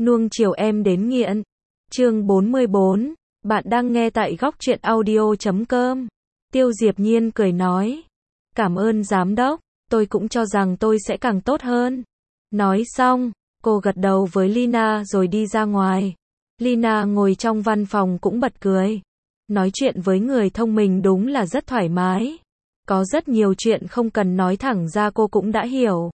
Nuông chiều em đến nghiện. Chương 44. Bạn đang nghe tại góc truyện audio.com. Tiêu Diệp Nhiên cười nói. Cảm ơn giám đốc, tôi cũng cho rằng tôi sẽ càng tốt hơn. Nói xong, cô gật đầu với Lina rồi đi ra ngoài. Lina ngồi trong văn phòng cũng bật cười. Nói chuyện với người thông minh đúng là rất thoải mái. Có rất nhiều chuyện không cần nói thẳng ra cô cũng đã hiểu.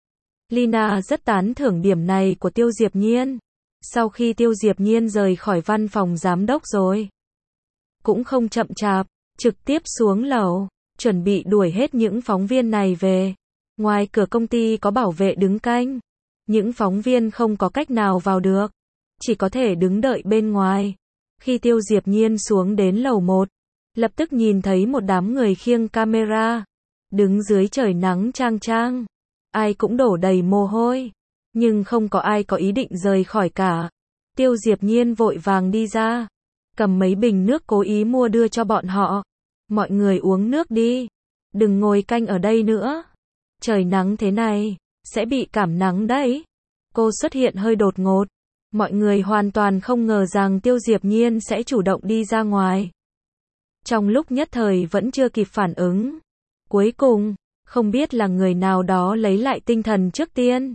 Lina rất tán thưởng điểm này của Tiêu Diệp Nhiên. Sau khi Tiêu Diệp Nhiên rời khỏi văn phòng giám đốc rồi, cũng không chậm chạp, trực tiếp xuống lầu, chuẩn bị đuổi hết những phóng viên này về. Ngoài cửa công ty có bảo vệ đứng canh. Những phóng viên không có cách nào vào được, chỉ có thể đứng đợi bên ngoài. Khi Tiêu Diệp Nhiên xuống đến lầu 1, lập tức nhìn thấy một đám người khiêng camera, đứng dưới trời nắng chang chang. Ai cũng đổ đầy mồ hôi, nhưng không có ai có ý định rời khỏi cả. Tiêu Diệp Nhiên vội vàng đi ra, cầm mấy bình nước cố ý mua đưa cho bọn họ. Mọi người uống nước đi, đừng ngồi canh ở đây nữa. Trời nắng thế này, sẽ bị cảm nắng đấy. Cô xuất hiện hơi đột ngột. Mọi người hoàn toàn không ngờ rằng Tiêu Diệp Nhiên sẽ chủ động đi ra ngoài. Trong lúc nhất thời vẫn chưa kịp phản ứng. Cuối cùng, không biết là người nào đó lấy lại tinh thần trước tiên.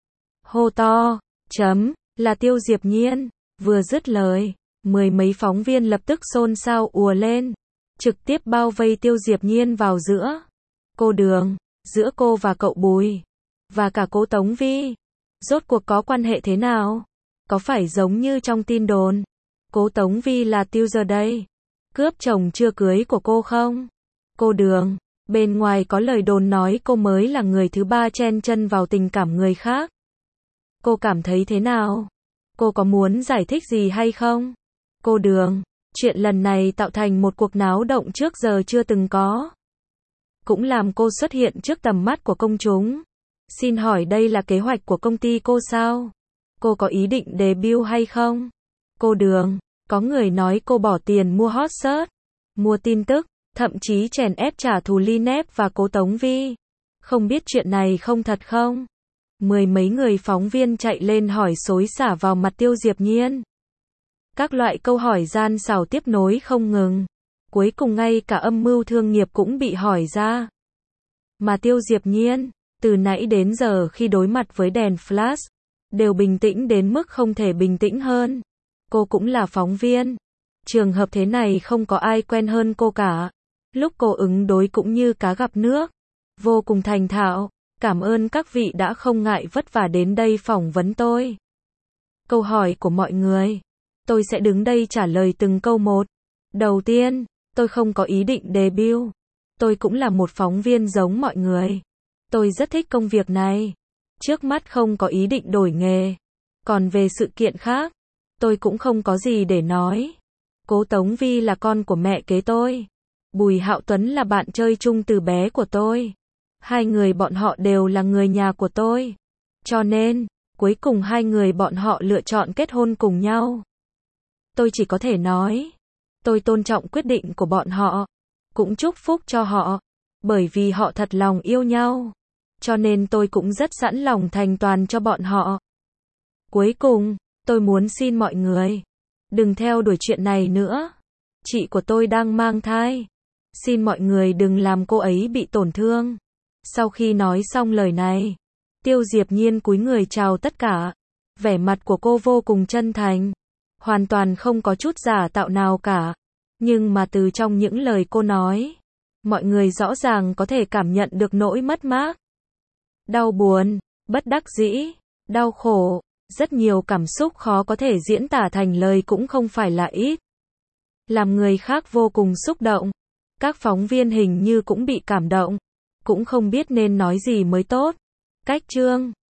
Hô to, là Tiêu Diệp Nhiên. Vừa dứt lời, mười mấy phóng viên lập tức xôn xao ùa lên, trực tiếp bao vây Tiêu Diệp Nhiên vào giữa. Cô Đường, giữa cô và cậu Bùi, và cả cô Tống Vi, rốt cuộc có quan hệ thế nào? Có phải giống như trong tin đồn, cô Tống Vi là Tiêu giờ đây, cướp chồng chưa cưới của cô không? Cô Đường, bên ngoài có lời đồn nói cô mới là người thứ ba chen chân vào tình cảm người khác. Cô cảm thấy thế nào? Cô có muốn giải thích gì hay không? Cô Đường, chuyện lần này tạo thành một cuộc náo động trước giờ chưa từng có, cũng làm cô xuất hiện trước tầm mắt của công chúng. Xin hỏi đây là kế hoạch của công ty cô sao? Cô có ý định debut hay không? Cô Đường, có người nói cô bỏ tiền mua hot search, mua tin tức, thậm chí chèn ép trả thù Linep và cố Tống Vi. Không biết chuyện này không thật không? Mười mấy người phóng viên chạy lên hỏi xối xả vào mặt Tiêu Diệp Nhiên. Các loại câu hỏi gian xảo tiếp nối không ngừng. Cuối cùng ngay cả âm mưu thương nghiệp cũng bị hỏi ra. Mà Tiêu Diệp Nhiên, từ nãy đến giờ khi đối mặt với đèn flash, đều bình tĩnh đến mức không thể bình tĩnh hơn. Cô cũng là phóng viên. Trường hợp thế này không có ai quen hơn cô cả. Lúc cô ứng đối cũng như cá gặp nước. Vô cùng thành thạo. Cảm ơn các vị đã không ngại vất vả đến đây phỏng vấn tôi. Câu hỏi của mọi người, tôi sẽ đứng đây trả lời từng câu một. Đầu tiên, tôi không có ý định debut. Tôi cũng là một phóng viên giống mọi người. Tôi rất thích công việc này. Trước mắt không có ý định đổi nghề. Còn về sự kiện khác, tôi cũng không có gì để nói. Cố Tống Vi là con của mẹ kế tôi. Bùi Hạo Tuấn là bạn chơi chung từ bé của tôi. Hai người bọn họ đều là người nhà của tôi. Cho nên, cuối cùng hai người bọn họ lựa chọn kết hôn cùng nhau. Tôi chỉ có thể nói, tôi tôn trọng quyết định của bọn họ, cũng chúc phúc cho họ, bởi vì họ thật lòng yêu nhau. Cho nên tôi cũng rất sẵn lòng thành toàn cho bọn họ. Cuối cùng, tôi muốn xin mọi người, đừng theo đuổi chuyện này nữa. Chị của tôi đang mang thai. Xin mọi người đừng làm cô ấy bị tổn thương. Sau khi nói xong lời này, Tiêu Diệp Nhiên cúi người chào tất cả. Vẻ mặt của cô vô cùng chân thành, hoàn toàn không có chút giả tạo nào cả. Nhưng mà từ trong những lời cô nói, mọi người rõ ràng có thể cảm nhận được nỗi mất mát, đau buồn, bất đắc dĩ, đau khổ. Rất nhiều cảm xúc khó có thể diễn tả thành lời cũng không phải là ít. Làm người khác vô cùng xúc động. Các phóng viên hình như cũng bị cảm động, cũng không biết nên nói gì mới tốt. Cách chương